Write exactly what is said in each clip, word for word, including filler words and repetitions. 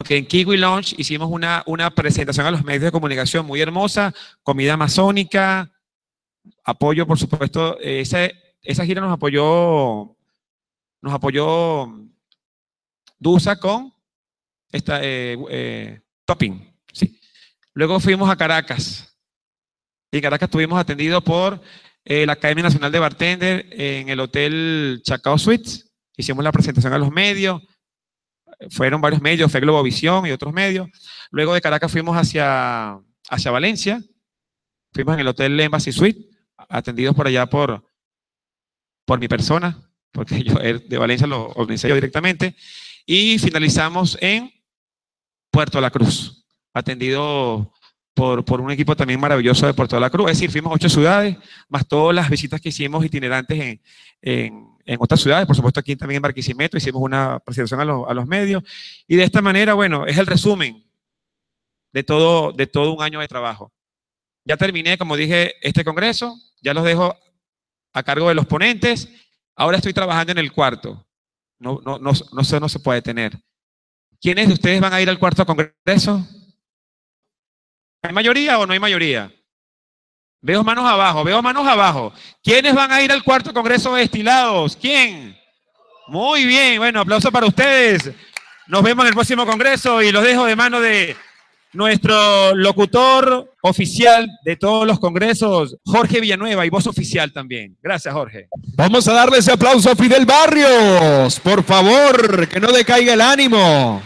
que en Kiwi Lounge hicimos una, una presentación a los medios de comunicación muy hermosa, comida amazónica, apoyo, por supuesto, esa, esa gira nos apoyó, nos apoyó Dusa con esta, eh, eh, Topping, sí. Luego fuimos a Caracas, y en Caracas estuvimos atendidos por eh, la Academia Nacional de Bartender en el Hotel Chacao Suites, hicimos la presentación a los medios, fueron varios medios, fue Globovisión y otros medios. Luego de Caracas fuimos hacia, hacia Valencia, fuimos en el Hotel Embassy Suite, atendidos por allá por, por mi persona, porque yo de Valencia lo organizé yo directamente, y finalizamos en Puerto La Cruz, atendido por, por un equipo también maravilloso de Puerto La Cruz. Es decir, fuimos a ocho ciudades, más todas las visitas que hicimos itinerantes en, en, en otras ciudades. Por supuesto, aquí también en Barquisimeto hicimos una presentación a los, a los medios. Y de esta manera, bueno, es el resumen de todo, de todo un año de trabajo. Ya terminé, como dije, este congreso, ya los dejo a cargo de los ponentes. Ahora estoy trabajando en el cuarto. No, no, no, no, eso no se puede tener. ¿Quiénes de ustedes van a ir al cuarto congreso? ¿Hay mayoría o no hay mayoría? Veo manos abajo, veo manos abajo. ¿Quiénes van a ir al cuarto congreso de destilados? ¿Quién? Muy bien, bueno, aplauso para ustedes. Nos vemos en el próximo congreso y los dejo de mano de nuestro locutor oficial de todos los congresos, Jorge Villanueva, y voz oficial también. Gracias, Jorge. Vamos a darle ese aplauso a Fidel Barrios, por favor, que no decaiga el ánimo.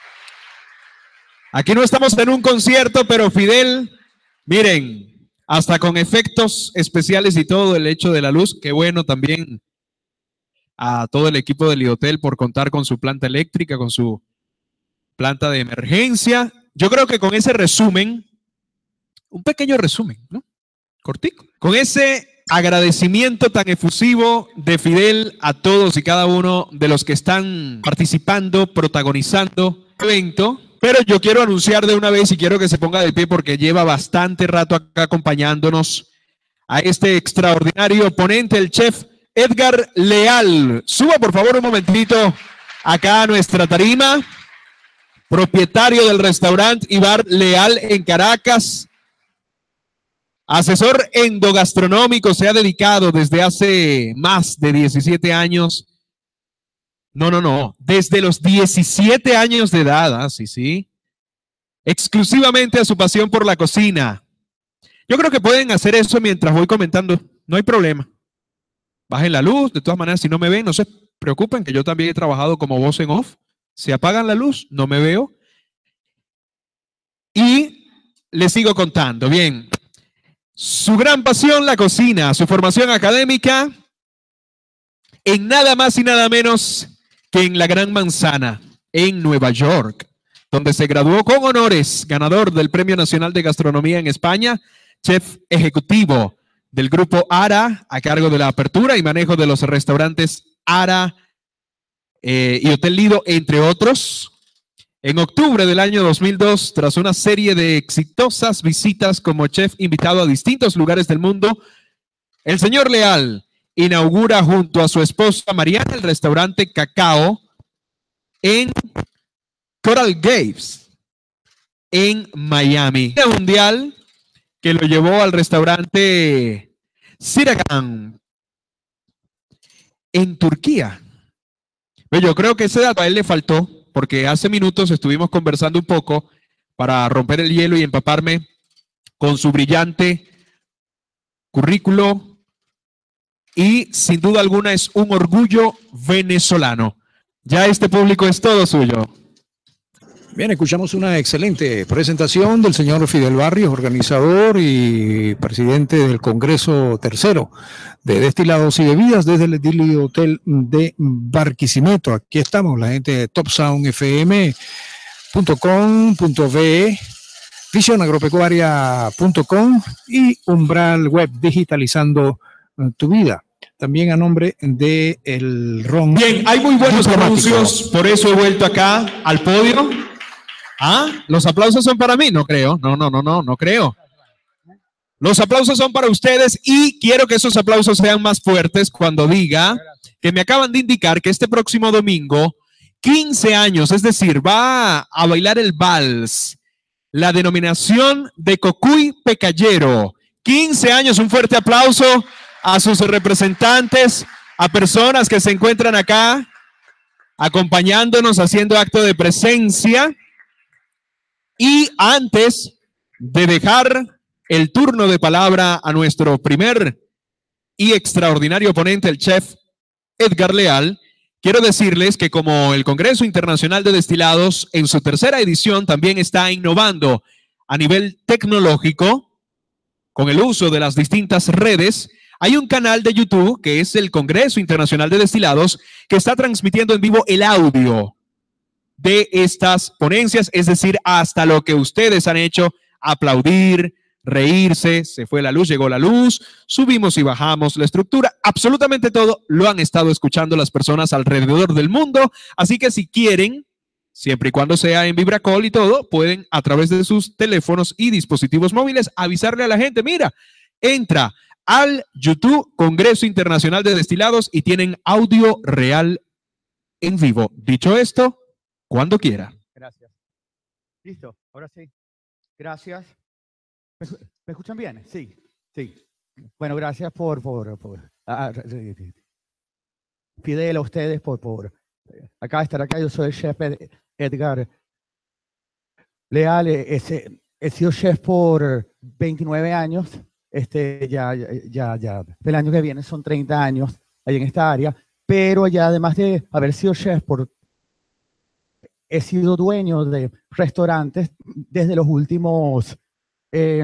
Aquí no estamos en un concierto, pero Fidel, miren, hasta con efectos especiales y todo el hecho de la luz, qué bueno también a todo el equipo del Lidhotel por contar con su planta eléctrica, con su planta de emergencia. Yo creo que con ese resumen, un pequeño resumen, ¿no? Cortico. Con ese agradecimiento tan efusivo de Fidel a todos y cada uno de los que están participando, protagonizando el evento. Pero yo quiero anunciar de una vez y quiero que se ponga de pie porque lleva bastante rato acá acompañándonos a este extraordinario ponente, el chef Edgar Leal. Suba por favor un momentito acá a nuestra tarima. Propietario del restaurante y bar Leal en Caracas. Asesor endogastronómico, se ha dedicado desde hace más de diecisiete años. No, no, no. Desde los diecisiete años de edad, ¿ah? Sí, sí. Exclusivamente a su pasión por la cocina. Yo creo que pueden hacer eso mientras voy comentando. No hay problema. Bajen la luz. De todas maneras, si no me ven, no se preocupen, que yo también he trabajado como voz en off. Si apagan la luz, no me veo. Y les sigo contando. Bien. Su gran pasión, la cocina. Su formación académica en nada más y nada menos que en la Gran Manzana, en Nueva York, donde se graduó con honores, ganador del Premio Nacional de Gastronomía en España, chef ejecutivo del grupo ARA, a cargo de la apertura y manejo de los restaurantes ARA eh, y Hotel Lido, entre otros. En octubre del año dos mil dos, tras una serie de exitosas visitas como chef invitado a distintos lugares del mundo, el señor Leal inaugura junto a su esposa Mariana el restaurante Cacao en Coral Gables, en Miami. Un mundial que lo llevó al restaurante Siragan en Turquía. Pero yo creo que ese dato a él le faltó, porque hace minutos estuvimos conversando un poco para romper el hielo y empaparme con su brillante currículo. Y sin duda alguna es un orgullo venezolano. Ya este público es todo suyo. Bien, escuchamos una excelente presentación del señor Fidel Barrios, organizador y presidente del Congreso Tercero de Destilados y Bebidas desde el Lidhotel de Barquisimeto. Aquí estamos, la gente de top sound f m punto com punto b e, visión agropecuaria punto com y Umbral Web, digitalizando tu vida. También a nombre de el Ron. Bien, hay muy buenos anuncios, por eso he vuelto acá al podio. ¿Ah? ¿Los aplausos son para mí? No creo, no, no, no, no, no creo. Los aplausos son para ustedes y quiero que esos aplausos sean más fuertes cuando diga que me acaban de indicar que este próximo domingo quince años, es decir, va a bailar el vals. La denominación de Cocuy Pecallero. quince años, un fuerte aplauso a sus representantes, a personas que se encuentran acá acompañándonos, haciendo acto de presencia. Y antes de dejar el turno de palabra a nuestro primer y extraordinario ponente, el chef Edgar Leal, quiero decirles que como el Congreso Internacional de Destilados en su tercera edición también está innovando a nivel tecnológico con el uso de las distintas redes, hay un canal de YouTube que es el Congreso Internacional de Destilados que está transmitiendo en vivo el audio de estas ponencias, es decir, hasta lo que ustedes han hecho, aplaudir, reírse, se fue la luz, llegó la luz, subimos y bajamos la estructura, absolutamente todo lo han estado escuchando las personas alrededor del mundo, así que si quieren, siempre y cuando sea en VibraCall y todo, pueden a través de sus teléfonos y dispositivos móviles avisarle a la gente, mira, entra al YouTube Congreso Internacional de Destilados y tienen audio real en vivo. Dicho esto, cuando quiera. Gracias. Listo, ahora sí. Gracias. ¿Me, me escuchan bien? Sí, sí. Bueno, gracias por, por, por a, a, Fidel, a ustedes por, por acá estar acá. Yo soy el chef Ed, Edgar Leal. He, he sido chef por veintinueve años. Este, ya, ya, ya. El año que viene son treinta años ahí en esta área. Pero ya además de haber sido chef por he sido dueño de restaurantes desde los últimos, eh,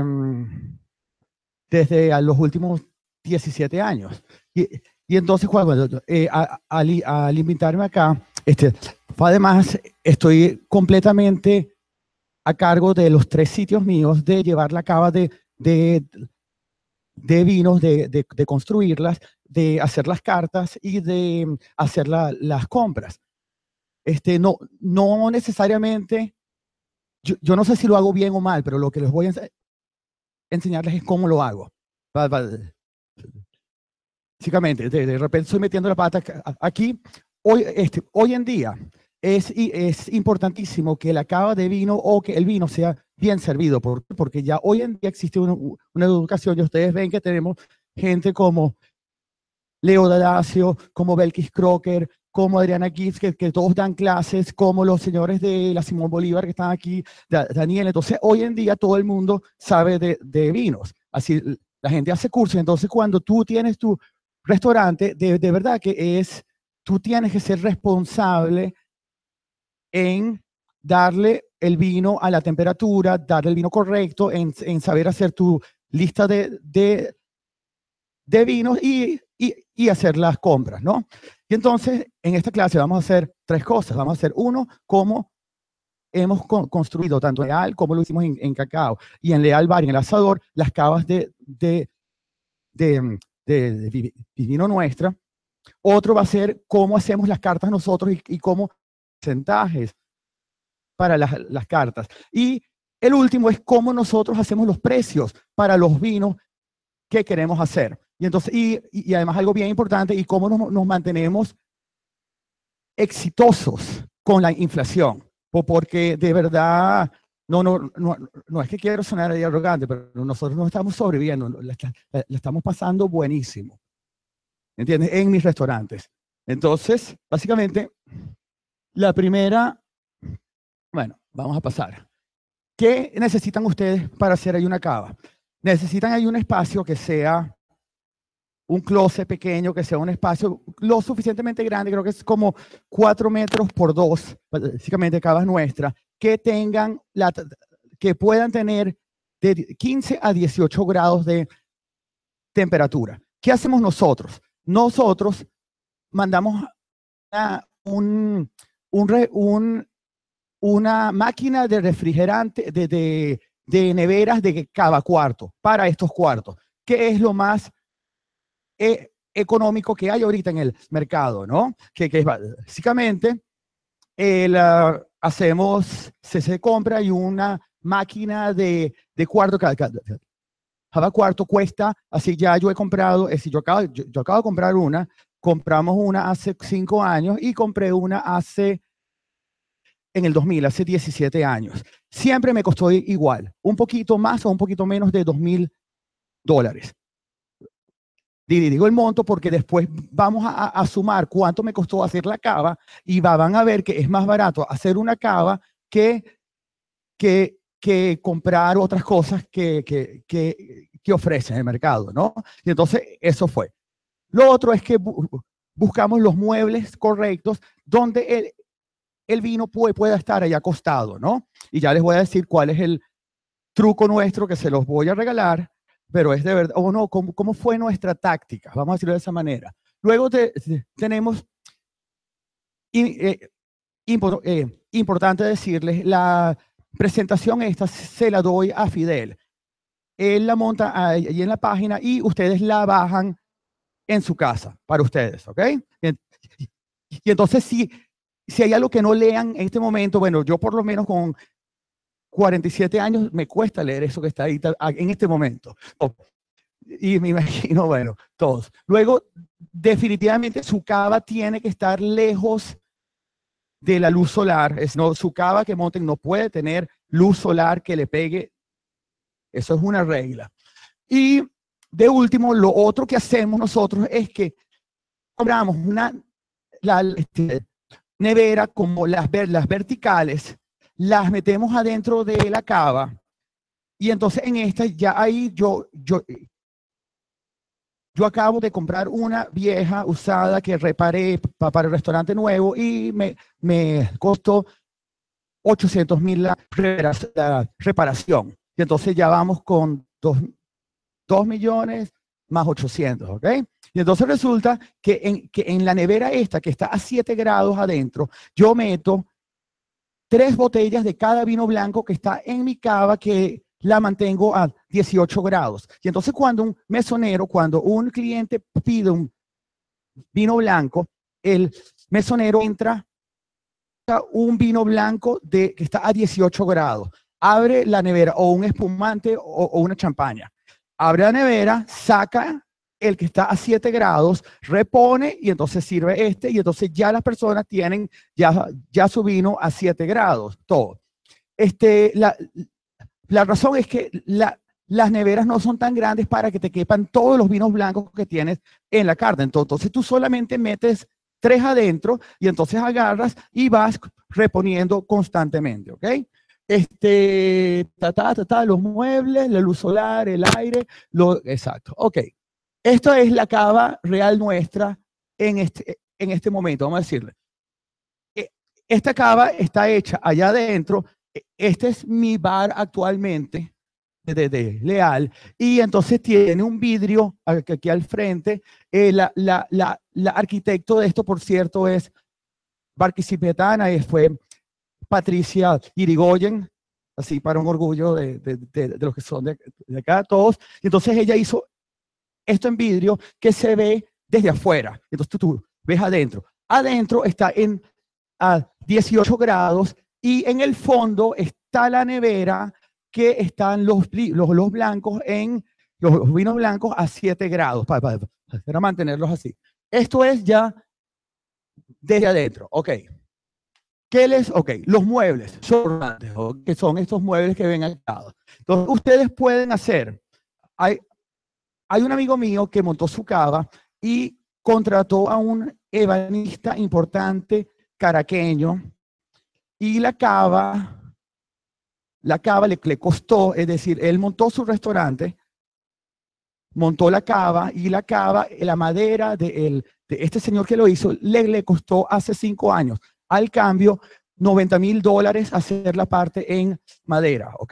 desde los últimos diecisiete años. Y, y entonces, cuando, eh, a, a, al invitarme acá, este, además estoy completamente a cargo de los tres sitios míos de llevar la cava de, de, de vinos, de, de, de construirlas, de hacer las cartas y de hacer la, las compras. Este, no, no necesariamente, yo, yo no sé si lo hago bien o mal, pero lo que les voy a enseñarles es cómo lo hago. Básicamente, de, de repente estoy metiendo la pata aquí. Hoy, este, hoy en día es, es importantísimo que la cava de vino o que el vino sea bien servido, porque ya hoy en día existe una, una educación y ustedes ven que tenemos gente como Leo D'Adacio, como Belkis Crocker, como Adriana Gibbs, que, que todos dan clases, como los señores de la Simón Bolívar que están aquí, da, Daniel. Entonces, hoy en día todo el mundo sabe de, de vinos. Así, la gente hace cursos. Entonces, cuando tú tienes tu restaurante, de, de verdad que es, tú tienes que ser responsable en darle el vino a la temperatura, darle el vino correcto, en, en saber hacer tu lista de, de, de vinos y, y, y hacer las compras, ¿no? Y entonces, en esta clase vamos a hacer tres cosas. Vamos a hacer, uno, cómo hemos co construido tanto en Leal como lo hicimos en, en Cacao y en Leal Bar, en el asador, las cavas de, de, de, de, de vino nuestra. Otro va a ser cómo hacemos las cartas nosotros y, y cómo porcentajes para las, las cartas. Y el último es cómo nosotros hacemos los precios para los vinos que queremos hacer. Y, entonces, y, y además algo bien importante, y cómo nos, nos mantenemos exitosos con la inflación. Porque de verdad, no, no, no, no es que quiero sonar ahí arrogante, pero nosotros no estamos sobreviviendo, la, la, la estamos pasando buenísimo. ¿Entiendes? En mis restaurantes. Entonces, básicamente, la primera, bueno, vamos a pasar. ¿Qué necesitan ustedes para hacer ahí una cava? Necesitan ahí un espacio que sea un closet pequeño, que sea un espacio lo suficientemente grande, creo que es como cuatro metros por dos, básicamente cavas nuestras, que tengan, la, que puedan tener de quince a dieciocho grados de temperatura. ¿Qué hacemos nosotros? Nosotros mandamos a un, un, re, un, una máquina de refrigerante, de, de, de neveras de cava cuarto para estos cuartos, que es lo más eh, económico que hay ahorita en el mercado, ¿no? Que, que es básicamente el, uh, hacemos, se, se compra y una máquina de, de cuarto, cada, cada, cada cuarto cuesta, así ya yo he comprado, es decir, yo, acabo, yo, yo acabo de comprar una, compramos una hace cinco años y compré una hace en el dos mil, hace diecisiete años. Siempre me costó igual, un poquito más o un poquito menos de dos mil dólares. Digo el monto porque después vamos a, a sumar cuánto me costó hacer la cava y va, van a ver que es más barato hacer una cava que, que, que comprar otras cosas que, que, que, que ofrecen el mercado, ¿no? Y entonces eso fue. Lo otro es que bu buscamos los muebles correctos donde el, el vino puede, pueda estar ahí acostado, ¿no? Y ya les voy a decir cuál es el truco nuestro que se los voy a regalar. Pero es de verdad, o no, ¿cómo, ¿cómo fue nuestra táctica? Vamos a decirlo de esa manera. Luego te, tenemos, eh, impor, eh, importante decirles, la presentación esta se la doy a Fidel. Él la monta ahí en la página y ustedes la bajan en su casa para ustedes, ¿ok? Y, y entonces, si, si hay algo que no lean en este momento, bueno, yo por lo menos con cuarenta y siete años me cuesta leer eso que está ahí en este momento. Oh, y me imagino, bueno, todos. Luego, definitivamente su cava tiene que estar lejos de la luz solar. Es, no, su cava que monten no puede tener luz solar que le pegue. Eso es una regla. Y de último, lo otro que hacemos nosotros es que compramos una la, este, nevera como las, las verticales, las metemos adentro de la cava y entonces en esta ya ahí yo, yo, yo acabo de comprar una vieja usada que reparé pa, para el restaurante nuevo y me, me costó ochocientos mil la, la reparación. Y entonces ya vamos con dos millones más ochocientos, ¿ok? Y entonces resulta que en, que en la nevera esta que está a siete grados adentro, yo meto tres botellas de cada vino blanco que está en mi cava que la mantengo a dieciocho grados. Y entonces cuando un mesonero, cuando un cliente pide un vino blanco, el mesonero entra un vino blanco de, que está a dieciocho grados. Abre la nevera o un espumante o, o una champaña. Abre la nevera, saca el que está a siete grados, repone y entonces sirve este y entonces ya las personas tienen ya, ya su vino a siete grados, todo. Este, la, la razón es que la, las neveras no son tan grandes para que te quepan todos los vinos blancos que tienes en la carta. Entonces tú solamente metes tres adentro y entonces agarras y vas reponiendo constantemente, ¿ok? Este, ta, ta, ta, ta, los muebles, la luz solar, el aire, lo, exacto, ok. Esta es la cava real nuestra en este, en este momento, vamos a decirle. Esta cava está hecha allá adentro. Este es mi bar actualmente de, de Leal y entonces tiene un vidrio aquí al frente. Eh, la, la, la, la arquitecto de esto, por cierto, es barquisimetana y fue Patricia Irigoyen, así para un orgullo de, de, de, de los que son de, de acá todos. Y entonces ella hizo esto en vidrio que se ve desde afuera. Entonces tú, tú ves adentro. Adentro está en a dieciocho grados y en el fondo está la nevera que están los, los, los blancos en los vinos blancos a siete grados para, para, para mantenerlos así. Esto es ya desde adentro. Ok. ¿Qué les? Ok. Los muebles son grandes, ¿okay? Que son estos muebles que ven acá. Entonces ustedes pueden hacer. Hay, Hay un amigo mío que montó su cava y contrató a un ebanista importante caraqueño y la cava, la cava le, le costó, es decir, él montó su restaurante, montó la cava y la cava, la madera de, el, de este señor que lo hizo, le, le costó hace cinco años. Al cambio, noventa mil dólares hacer la parte en madera, ¿ok?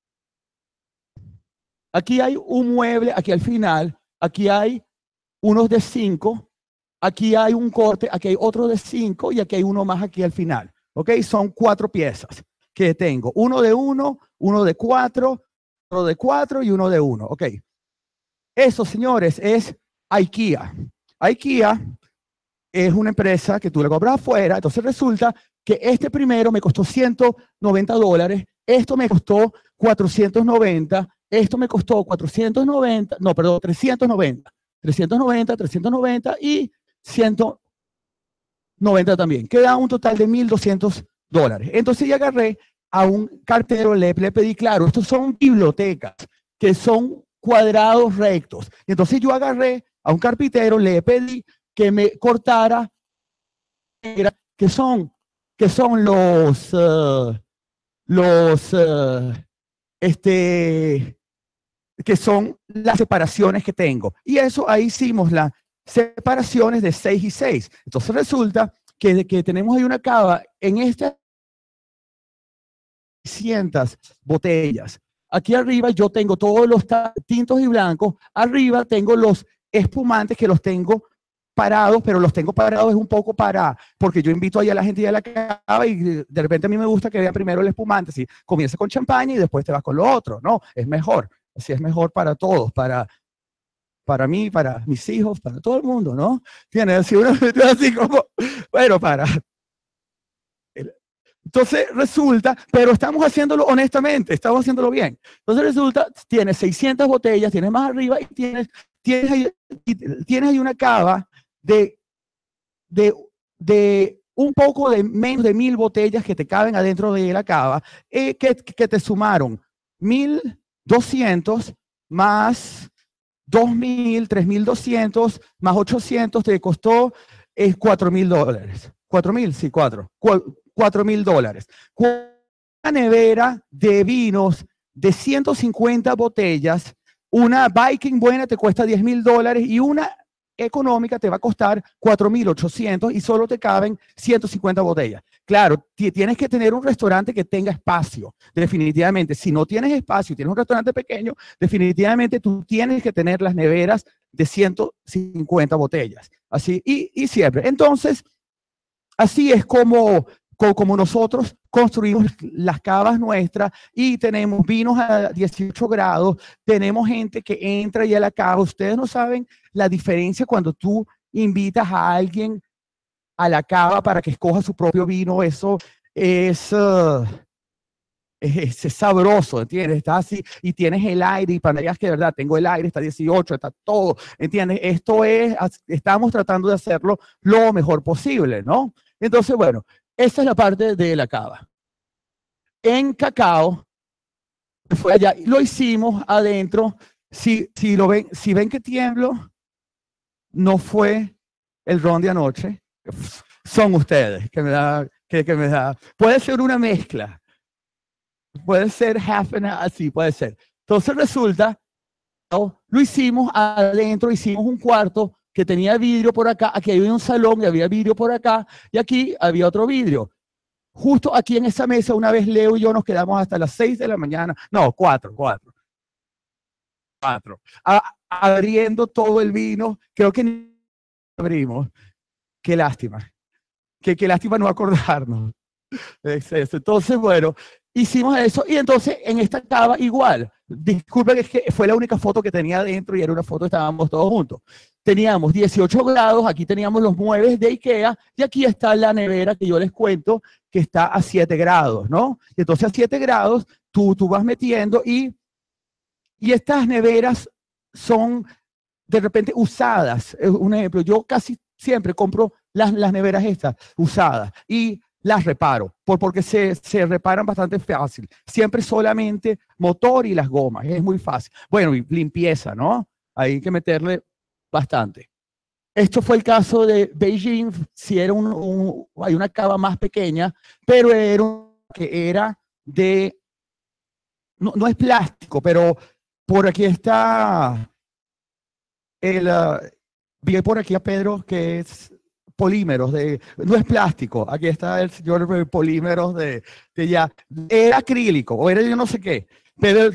Aquí hay un mueble, aquí al final, aquí hay unos de cinco, aquí hay un corte, aquí hay otro de cinco y aquí hay uno más aquí al final. ¿Ok? Son cuatro piezas que tengo. Uno de uno, uno de cuatro, otro de cuatro y uno de uno. ¿Ok? Eso, señores, es IKEA. IKEA es una empresa que tú le compras afuera, entonces resulta que este primero me costó ciento noventa dólares, esto me costó cuatrocientos noventa, esto me costó cuatrocientos noventa, no, perdón, trescientos noventa, trescientos noventa, trescientos noventa y ciento noventa también. Queda un total de mil doscientos dólares. Entonces yo agarré a un cartero, le, le pedí, claro, estos son bibliotecas que son cuadrados rectos. Entonces yo agarré a un carpintero, le pedí que me cortara, que son, que son los, uh, los, uh, este, que son las separaciones que tengo. Y eso, ahí hicimos las separaciones de seis y seis. Entonces resulta que, que tenemos ahí una cava en estas seiscientas botellas. Aquí arriba yo tengo todos los tintos y blancos. Arriba tengo los espumantes que los tengo parados, pero los tengo parados es un poco para, porque yo invito ahí a la gente ya a la cava y de repente a mí me gusta que vean primero el espumante. Si comienza con champaña y después te vas con lo otro. No, es mejor. Así es mejor para todos, para, para mí, para mis hijos, para todo el mundo, ¿no? Tiene así uno así como, bueno, para... Entonces resulta, pero estamos haciéndolo honestamente, estamos haciéndolo bien. Entonces resulta, tienes seiscientas botellas, tienes más arriba y tienes, tienes, ahí, tienes ahí una cava de, de, de un poco de menos de mil botellas que te caben adentro de la cava, eh, que, que te sumaron mil doscientos más dos mil, tres mil doscientos más ochocientos, te costó eh, cuatro mil dólares. cuatro mil, sí, cuatro. cuatro mil dólares. Una nevera de vinos de ciento cincuenta botellas, una Viking buena te cuesta diez mil dólares y una económica te va a costar cuatro mil ochocientos y solo te caben ciento cincuenta botellas. Claro, tienes que tener un restaurante que tenga espacio, definitivamente. Si no tienes espacio, tienes un restaurante pequeño, definitivamente tú tienes que tener las neveras de ciento cincuenta botellas. Así, y, y siempre. Entonces, así es como, como, como nosotros construimos las cavas nuestras y tenemos vinos a dieciocho grados, tenemos gente que entra y a la cava. Ustedes no saben la diferencia cuando tú invitas a alguien a la cava para que escoja su propio vino. Eso es, uh, es, es sabroso, ¿entiendes? Está así y tienes el aire y para que de verdad tengo el aire, está dieciocho, está todo, ¿entiendes? Esto es, estamos tratando de hacerlo lo mejor posible, ¿no? Entonces, bueno, esa es la parte de la cava. En cacao, fue allá, lo hicimos adentro. Si, si, lo ven, si ven que tiemblo, no fue el ron de anoche, son ustedes que me da, que, que me da. Puede ser una mezcla, puede ser half and half, así puede ser. Entonces resulta, ¿no? Lo hicimos adentro, hicimos un cuarto que tenía vidrio por acá, aquí había un salón y había vidrio por acá, y aquí había otro vidrio. Justo aquí en esa mesa, una vez Leo y yo nos quedamos hasta las seis de la mañana, no, cuatro, cuatro. Cuatro. A, abriendo todo el vino, creo que ni abrimos. Qué lástima. Qué, qué lástima no acordarnos. Entonces, bueno, hicimos eso y entonces en esta cava igual. Disculpen, es que fue la única foto que tenía adentro y era una foto, estábamos todos juntos. Teníamos dieciocho grados, aquí teníamos los muebles de IKEA y aquí está la nevera que yo les cuento que está a siete grados, ¿no? Y entonces a siete grados tú, tú vas metiendo y, y estas neveras son de repente usadas. Un ejemplo, yo casi siempre compro las, las neveras estas usadas y las reparo, por, porque se, se reparan bastante fácil. Siempre solamente motor y las gomas, es muy fácil. Bueno, y limpieza, ¿no? Hay que meterle bastante. Esto fue el caso de Beijing, si era un, un, hay una cava más pequeña, pero era un, que era de, no, no es plástico, pero por aquí está el, uh, vi por aquí a Pedro que es polímeros, de, no es plástico, aquí está el señor de polímeros de, de ya, era acrílico, o era yo no sé qué, pero,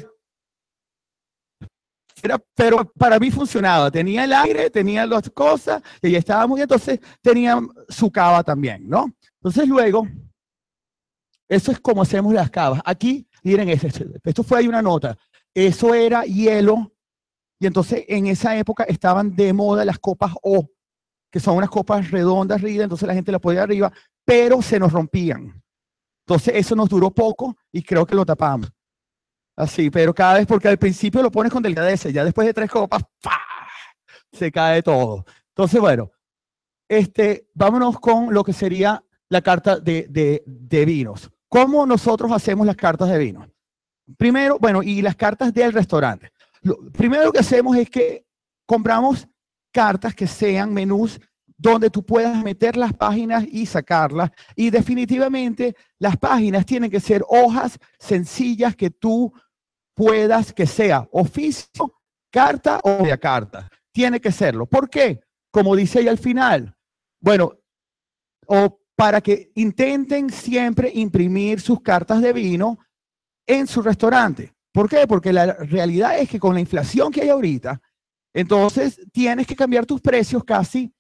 era, pero para mí funcionaba, tenía el aire, tenía las cosas, y estaba muy, entonces tenía su cava también, ¿no? Entonces luego, eso es como hacemos las cavas. Aquí, miren, esto fue ahí una nota, eso era hielo, y entonces en esa época estaban de moda las copas O, que son unas copas redondas, rígidas, entonces la gente las podía arriba, pero se nos rompían. Entonces eso nos duró poco y creo que lo tapamos. Así, pero cada vez, porque al principio lo pones con delicadeza, ya después de tres copas, ¡pah!, se cae todo. Entonces, bueno, este, vámonos con lo que sería la carta de, de, de vinos. ¿Cómo nosotros hacemos las cartas de vino? Primero, bueno, y las cartas del restaurante. Lo primero que hacemos es que compramos cartas que sean menús donde tú puedas meter las páginas y sacarlas. Y definitivamente las páginas tienen que ser hojas sencillas que tú puedas, que sea oficio, carta o media carta. Tiene que serlo. ¿Por qué? Como dice ahí al final, bueno, o para que intenten siempre imprimir sus cartas de vino en su restaurante. ¿Por qué? Porque la realidad es que con la inflación que hay ahorita, entonces tienes que cambiar tus precios casi,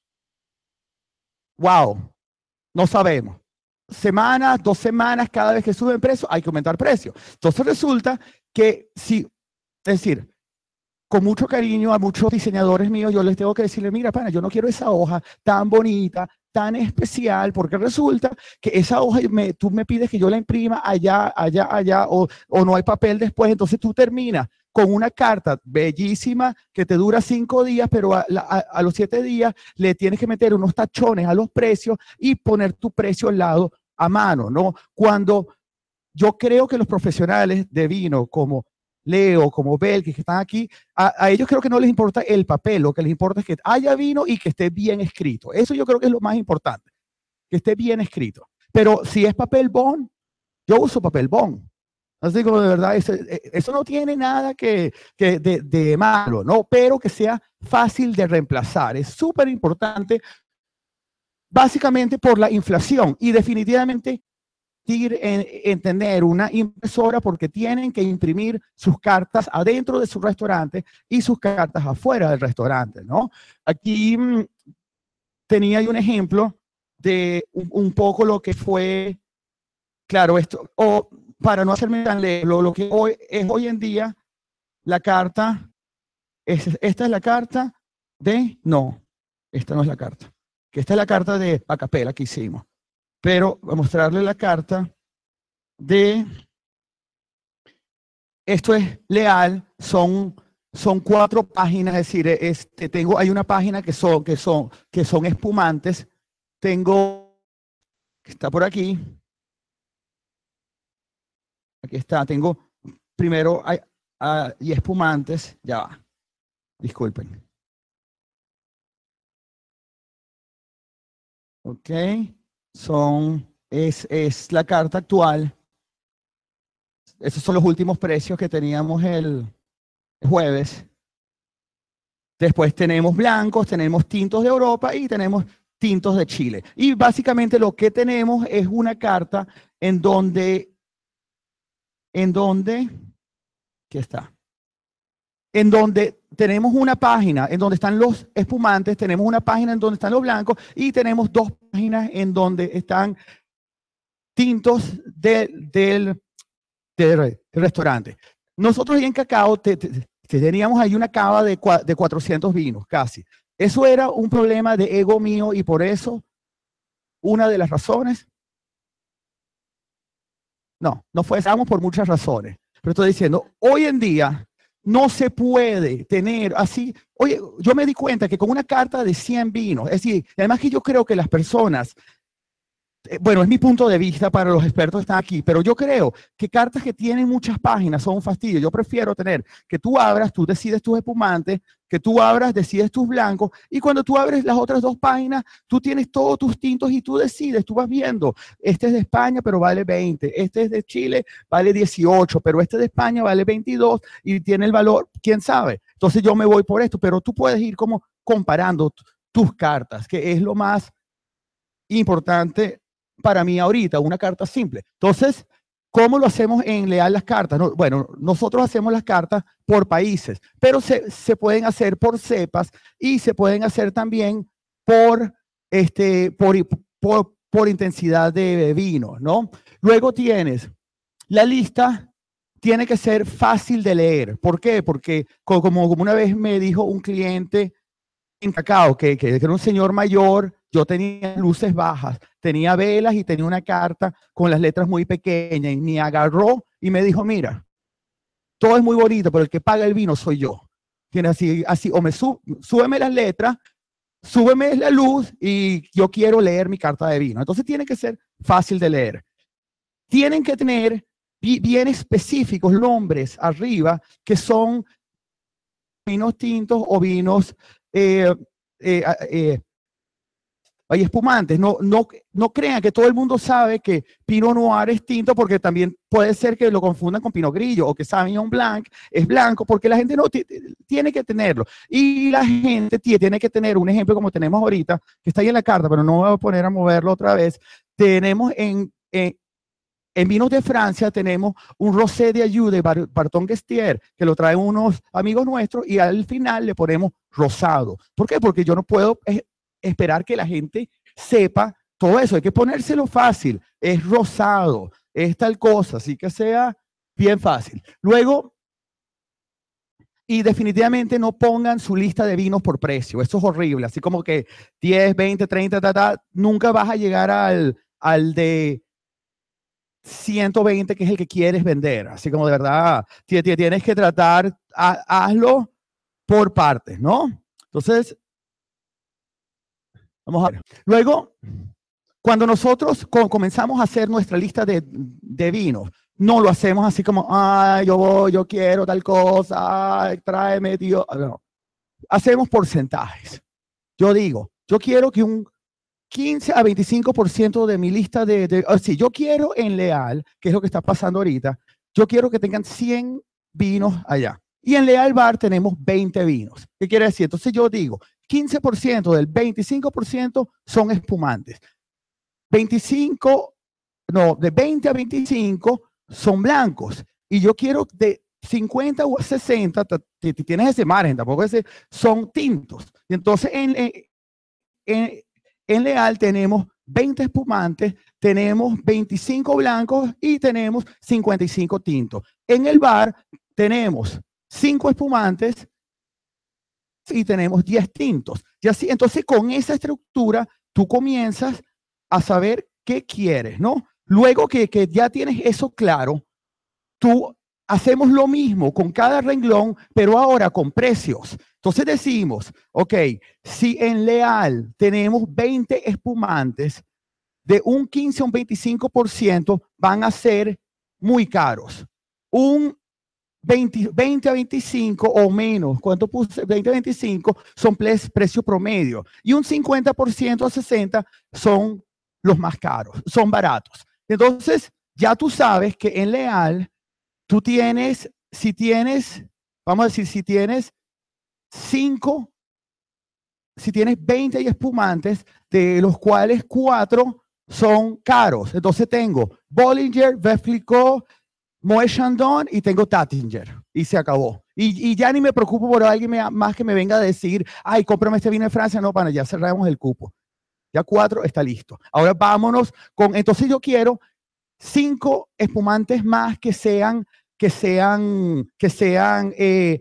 wow, no sabemos. Semanas, dos semanas, cada vez que suben precios, hay que aumentar precios. Entonces resulta que si, es decir, con mucho cariño a muchos diseñadores míos, yo les tengo que decirle, mira, pana, yo no quiero esa hoja tan bonita, tan especial, porque resulta que esa hoja, me, tú me pides que yo la imprima allá, allá, allá, o, o no hay papel después, entonces tú terminas con una carta bellísima que te dura cinco días, pero a, a, a los siete días le tienes que meter unos tachones a los precios y poner tu precio al lado a mano, ¿no? Cuando yo creo que los profesionales de vino como Leo, como Belkis, que están aquí, a, a ellos creo que no les importa el papel, lo que les importa es que haya vino y que esté bien escrito. Eso yo creo que es lo más importante, que esté bien escrito. Pero si es papel bond, yo uso papel bond. Así como de verdad, eso, eso no tiene nada que, que de, de malo, ¿no? Pero que sea fácil de reemplazar. Es súper importante, básicamente por la inflación y definitivamente En, en tener una impresora porque tienen que imprimir sus cartas adentro de su restaurante y sus cartas afuera del restaurante, ¿no? Aquí mmm, tenía un ejemplo de un, un poco lo que fue, claro, esto, o para no hacerme tan lejos, lo, lo que hoy, es hoy en día la carta, es, esta es la carta de, no, esta no es la carta, que esta es la carta de acapella que hicimos. Pero voy a mostrarle la carta de, esto es Leal, son, son cuatro páginas, es decir, este, tengo, hay una página que son, que, son, que son espumantes, tengo, que está por aquí, aquí está, tengo primero, hay, uh, y espumantes, ya va, disculpen. Ok. Son, es, es la carta actual. Esos son los últimos precios que teníamos el jueves. Después tenemos blancos, tenemos tintos de Europa y tenemos tintos de Chile. Y básicamente lo que tenemos es una carta en donde, en donde, ¿qué está? En donde tenemos una página en donde están los espumantes, tenemos una página en donde están los blancos y tenemos dos páginas en donde están tintos de, del, del, del restaurante. Nosotros ahí en Cacao te, te, te teníamos ahí una cava de, de cuatrocientos vinos, casi. Eso era un problema de ego mío y por eso una de las razones, no, no fue, estábamos por muchas razones, pero estoy diciendo, hoy en día no se puede tener así. Oye, yo me di cuenta que con una carta de cien vinos, es decir, además que yo creo que las personas, eh, bueno, es mi punto de vista para los expertos que están aquí, pero yo creo que cartas que tienen muchas páginas son un fastidio. Yo prefiero tener que tú abras, tú decides tus espumantes, que tú abras, decides tus blancos, y cuando tú abres las otras dos páginas, tú tienes todos tus tintos y tú decides, tú vas viendo, este es de España, pero vale veinte, este es de Chile, vale dieciocho, pero este de España vale veintidós y tiene el valor, quién sabe. Entonces yo me voy por esto, pero tú puedes ir como comparando tus cartas, que es lo más importante para mí ahorita, una carta simple. Entonces, ¿cómo lo hacemos en Leal las cartas? No, bueno, nosotros hacemos las cartas por países, pero se, se pueden hacer por cepas y se pueden hacer también por, este, por, por, por intensidad de vino, ¿no? Luego tienes la lista, tiene que ser fácil de leer. ¿Por qué? Porque como, como una vez me dijo un cliente en Cacao, que, que era un señor mayor, yo tenía luces bajas, tenía velas y tenía una carta con las letras muy pequeñas y me agarró y me dijo, mira, todo es muy bonito, pero el que paga el vino soy yo. Tiene así, así o me sub, súbeme las letras súbeme la luz y yo quiero leer mi carta de vino. Entonces tiene que ser fácil de leer. Tienen que tener bien específicos nombres arriba que son vinos tintos o vinos eh, eh, eh, hay espumantes. No, no, no crean que todo el mundo sabe que Pinot Noir es tinto, porque también puede ser que lo confundan con Pinot Grillo, o que Sauvignon Blanc es blanco, porque la gente no tiene que tenerlo. Y la gente tiene que tener un ejemplo como tenemos ahorita, que está ahí en la carta, pero no me voy a poner a moverlo otra vez. Tenemos en, en, en vinos de Francia, tenemos un Rosé de Ayu de Barton Gestier, que lo traen unos amigos nuestros, y al final le ponemos rosado. ¿Por qué? Porque yo no puedo esperar que la gente sepa todo eso. Hay que ponérselo fácil. Es rosado, es tal cosa, así que sea bien fácil. Luego, y definitivamente no pongan su lista de vinos por precio. Eso es horrible. Así como que diez, veinte, treinta, ta, ta, nunca vas a llegar al, al de ciento veinte, que es el que quieres vender. Así como de verdad, tienes que tratar, hazlo por partes, ¿no? Entonces, vamos a ver. Luego, cuando nosotros comenzamos a hacer nuestra lista de, de vinos, no lo hacemos así como, ay, yo voy, yo quiero tal cosa, ay, tráeme, tío. No. Hacemos porcentajes. Yo digo, yo quiero que un quince a veinticinco por ciento de mi lista de, de oh, sí, yo quiero en Leal, que es lo que está pasando ahorita, yo quiero que tengan cien vinos allá. Y en Leal Bar tenemos veinte vinos. ¿Qué quiere decir? Entonces yo digo, quince por ciento del veinticinco por ciento son espumantes. veinticinco, no, de veinte a veinticinco son blancos. Y yo quiero de cincuenta o sesenta, tienes ese margen, tampoco ese, son tintos. Y entonces en, en, en Leal tenemos veinte espumantes, tenemos veinticinco blancos y tenemos cincuenta y cinco tintos. En el bar tenemos cinco espumantes y tenemos diez tintos. Y así, entonces con esa estructura tú comienzas a saber qué quieres, ¿no? Luego que, que ya tienes eso claro, tú hacemos lo mismo con cada renglón, pero ahora con precios. Entonces decimos, ok, si en Leal tenemos veinte espumantes, de un quince a un veinticinco por ciento van a ser muy caros. Un veinte, veinte a veinticinco o menos, ¿cuánto puse? veinte a veinticinco son precio promedio. Y un cincuenta por ciento a sesenta son los más caros, son baratos. Entonces, ya tú sabes que en Leal, tú tienes, si tienes, vamos a decir, si tienes cinco, si tienes veinte espumantes, de los cuales cuatro son caros. Entonces tengo Bollinger, Veuve Clicquot, Moet Chandon y tengo Taittinger. Y se acabó. Y, y ya ni me preocupo por alguien me, más que me venga a decir, ay, cómprame este vino de Francia. No, para ya cerramos el cupo. Ya cuatro está listo. Ahora vámonos con, entonces yo quiero cinco espumantes más que sean, que sean, que sean eh,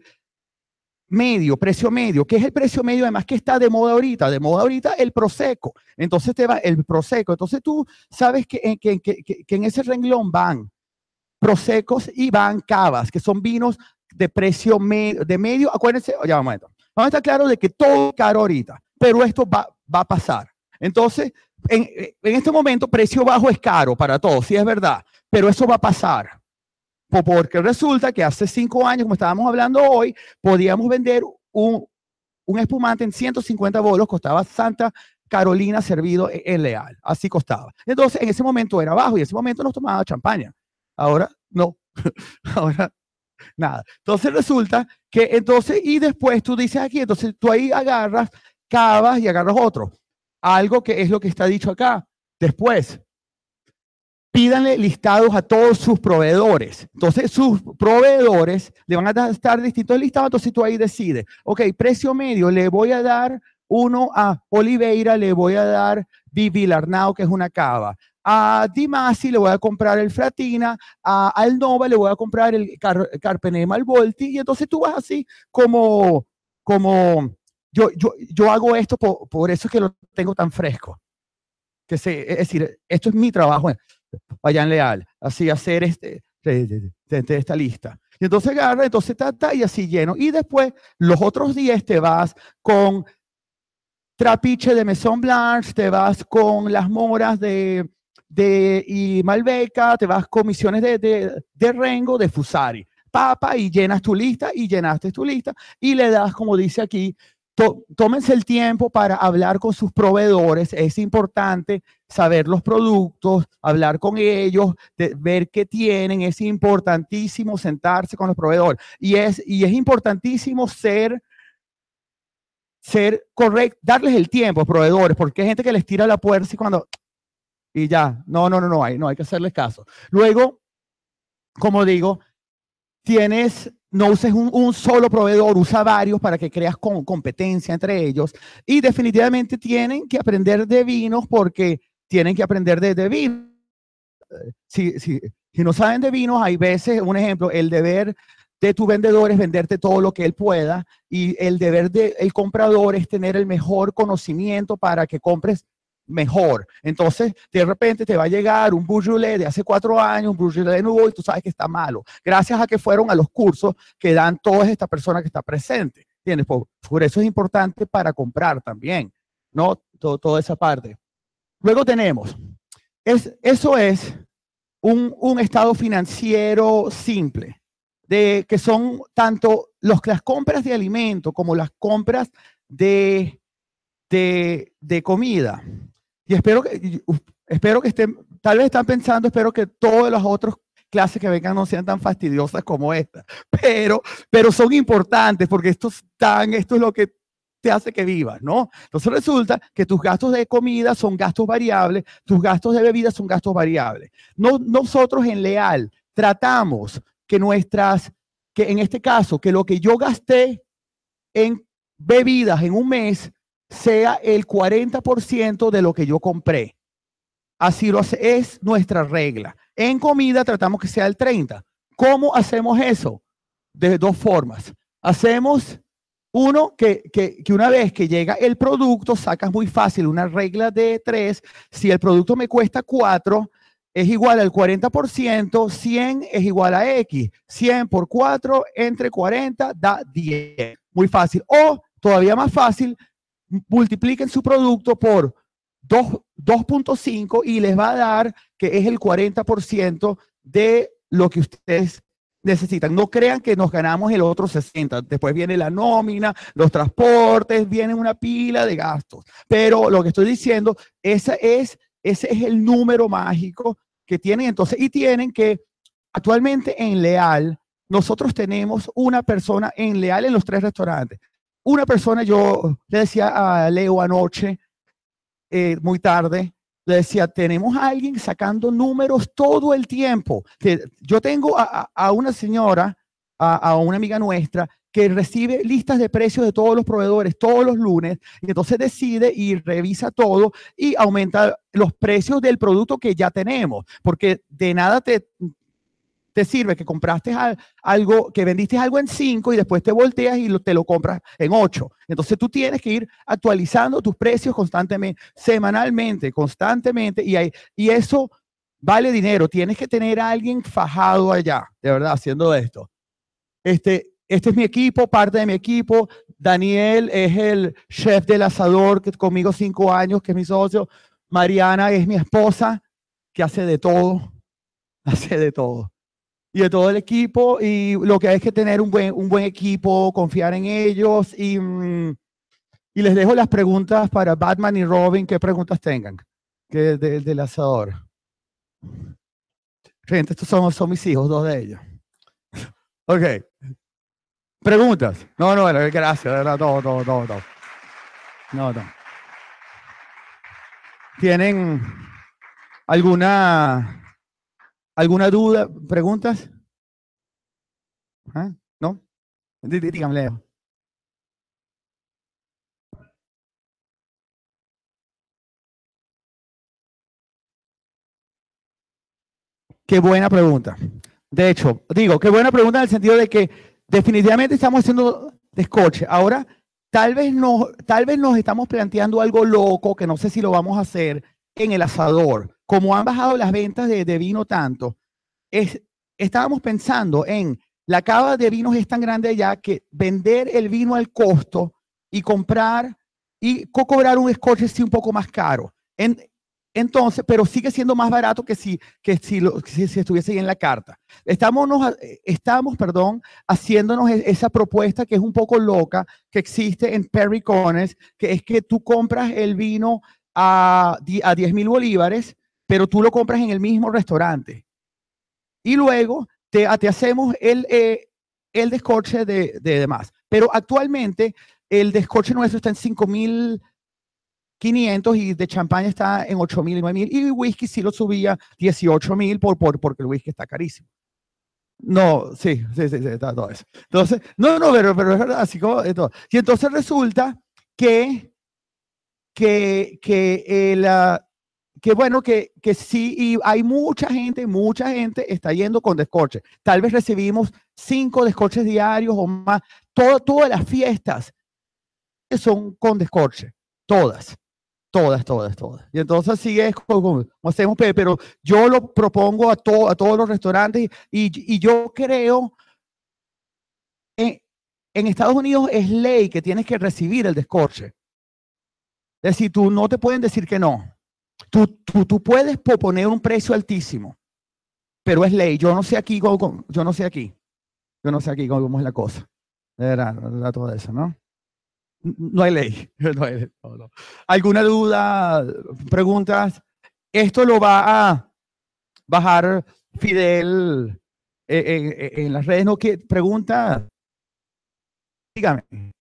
medio, precio medio. ¿Qué es el precio medio? Además, que está de moda ahorita. De moda ahorita el Prosecco. Entonces te va el Prosecco. Entonces tú sabes que, que, que, que en ese renglón van Proseccos y van Cavas, que son vinos de precio medio, de medio. Acuérdense, ya vamos a ver. Vamos a estar claros de que todo es caro ahorita, pero esto va, va a pasar. Entonces, en, en este momento, precio bajo es caro para todos, sí es verdad, pero eso va a pasar. Porque resulta que hace cinco años, como estábamos hablando hoy, podíamos vender un, un espumante en ciento cincuenta bolos, costaba Santa Carolina servido en Leal, así costaba. Entonces, en ese momento era bajo y en ese momento nos tomaba champaña. Ahora, no. Ahora, nada. Entonces, resulta que entonces, y después tú dices aquí, entonces tú ahí agarras Cavas y agarras otro. Algo que es lo que está dicho acá. Después, pídanle listados a todos sus proveedores. Entonces, sus proveedores le van a estar distintos listados. Entonces, tú ahí decides, ok, precio medio, le voy a dar uno a Oliveira, le voy a dar Vilarnau, que es una cava. A Di Masi le voy a comprar el Fratina, a Alnova le voy a comprar el Car Carpenet Malvolti, y entonces tú vas así como, como yo, yo, yo hago esto, por, por eso es que lo tengo tan fresco. Que se, es decir, esto es mi trabajo allá en Leal, así hacer este, de, de, de, de esta lista. Y entonces agarra, entonces ta, ta, y así lleno. Y después, los otros días te vas con Trapiche de Maison Blanche, te vas con las moras de, de y Malbeca, te vas con misiones de, de, de Rengo, de Fusari. Papa, y llenas tu lista, y llenaste tu lista, y le das, como dice aquí, to, tómense el tiempo para hablar con sus proveedores. Es importante saber los productos, hablar con ellos, de, ver qué tienen. Es importantísimo sentarse con los proveedores. Y es, y es importantísimo ser, ser correcto, darles el tiempo a los proveedores, porque hay gente que les tira la puerta y cuando... Y ya, no, no, no, no hay, no hay que hacerles caso. Luego, como digo, tienes, no uses un, un solo proveedor, usa varios para que creas con, competencia entre ellos. Y definitivamente tienen que aprender de vinos porque tienen que aprender de, de vinos. Si, si, si no saben de vinos, hay veces, un ejemplo, el deber de tu vendedor es venderte todo lo que él pueda, y el deber del comprador es tener el mejor conocimiento para que compres mejor. Entonces, de repente te va a llegar un Beaujolais de hace cuatro años, un Beaujolais de nuevo, y tú sabes que está malo. Gracias a que fueron a los cursos que dan toda esta persona que está presente. ¿Entiendes? Por, por eso es importante para comprar también, ¿no? Todo, toda esa parte. Luego tenemos, es, eso es un, un estado financiero simple, de que son tanto los, las compras de alimento como las compras de, de, de comida. Y espero que, espero que estén, tal vez están pensando, espero que todas las otras clases que vengan no sean tan fastidiosas como esta, pero, pero son importantes porque esto, están, esto es lo que te hace que vivas, ¿no? Entonces resulta que tus gastos de comida son gastos variables, tus gastos de bebida son gastos variables. No, nosotros en Leal tratamos que nuestras, que en este caso, que lo que yo gasté en bebidas en un mes sea el cuarenta por ciento de lo que yo compré. Así lo hace, es nuestra regla. En comida tratamos que sea el treinta. ¿Cómo hacemos eso? De dos formas. Hacemos uno, que, que, que una vez que llega el producto, sacas muy fácil una regla de tres. Si el producto me cuesta cuatro, es igual al cuarenta por ciento, cien es igual a X. cien por cuatro entre cuarenta da diez. Muy fácil. O, todavía más fácil, multipliquen su producto por dos punto cinco y les va a dar que es el cuarenta por ciento de lo que ustedes necesitan. No crean que nos ganamos el otro sesenta. Después viene la nómina, los transportes, viene una pila de gastos. Pero lo que estoy diciendo, ese es, ese es el número mágico que tienen. Entonces, y tienen que, actualmente en Leal, nosotros tenemos una persona en Leal en los tres restaurantes. Una persona, yo le decía a Leo anoche, eh, muy tarde, le decía, tenemos a alguien sacando números todo el tiempo. Que yo tengo a, a una señora, a, a una amiga nuestra, que recibe listas de precios de todos los proveedores todos los lunes, y entonces decide y revisa todo y aumenta los precios del producto que ya tenemos, porque de nada te... te sirve que compraste algo, que vendiste algo en cinco y después te volteas y lo, te lo compras en ocho. Entonces tú tienes que ir actualizando tus precios constantemente, semanalmente, constantemente, y, hay, y eso vale dinero. Tienes que tener a alguien fajado allá, de verdad, haciendo esto. Este, este es mi equipo, parte de mi equipo. Daniel es el chef del asador, que conmigo cinco años, que es mi socio. Mariana es mi esposa, que hace de todo, hace de todo. Y de todo el equipo, y lo que hay es que tener un buen, un buen equipo, confiar en ellos, y, y les dejo las preguntas para Batman y Robin, qué preguntas tengan, que de, del asador. Gente, estos son, son mis hijos, dos de ellos. Ok. ¿Preguntas? No, no, gracias, de verdad, todo, todo, todo, todo. No, no. ¿Tienen alguna... ¿Alguna duda? ¿Preguntas? ¿Ah? ¿No? Dígame, Leo. Qué buena pregunta. De hecho, digo, qué buena pregunta en el sentido de que definitivamente estamos haciendo descoche. Ahora, tal vez, no, tal vez nos estamos planteando algo loco, que no sé si lo vamos a hacer en el asador. Como han bajado las ventas de, de vino tanto, es, estábamos pensando en la cava de vinos es tan grande ya que vender el vino al costo y comprar y co cobrar un descorche sí un poco más caro. En, entonces, pero sigue siendo más barato que si, que si, lo, si, si estuviese ahí en la carta. Estamos, nos, estamos perdón, haciéndonos esa propuesta que es un poco loca, que existe en Perry Corners, que es que tú compras el vino a, a diez mil bolívares, pero tú lo compras en el mismo restaurante. Y luego te, te hacemos el, eh, el descorche de, de demás. Pero actualmente el descorche nuestro está en cinco mil quinientos y de champaña está en ocho mil y nueve mil. Y whisky sí lo subía dieciocho mil por, por, porque el whisky está carísimo. No, sí, sí, sí, sí, está todo eso. Entonces, no, no, pero, pero es verdad, así como de todo. Y entonces resulta que, que, que, el, uh, que bueno, que, que sí, y hay mucha gente, mucha gente está yendo con descorche. Tal vez recibimos cinco descorches diarios o más. Todo, todas las fiestas son con descorche, todas. Todas, todas, todas. Y entonces así es como, como hacemos, pero yo lo propongo a, to, a todos los restaurantes y, y yo creo en, en Estados Unidos es ley que tienes que recibir el descorche. Es decir, tú no te pueden decir que no. Tú, tú, tú puedes proponer un precio altísimo, pero es ley. Yo no sé aquí, cómo, yo no sé aquí. Yo no sé aquí cómo es la cosa. De verdad, de verdad, todo eso, ¿no? No hay ley. No hay ley. No, no. ¿Alguna duda? ¿Preguntas? Esto lo va a bajar Fidel en, en, en las redes. ¿No? ¿Qué pregunta? Dígame.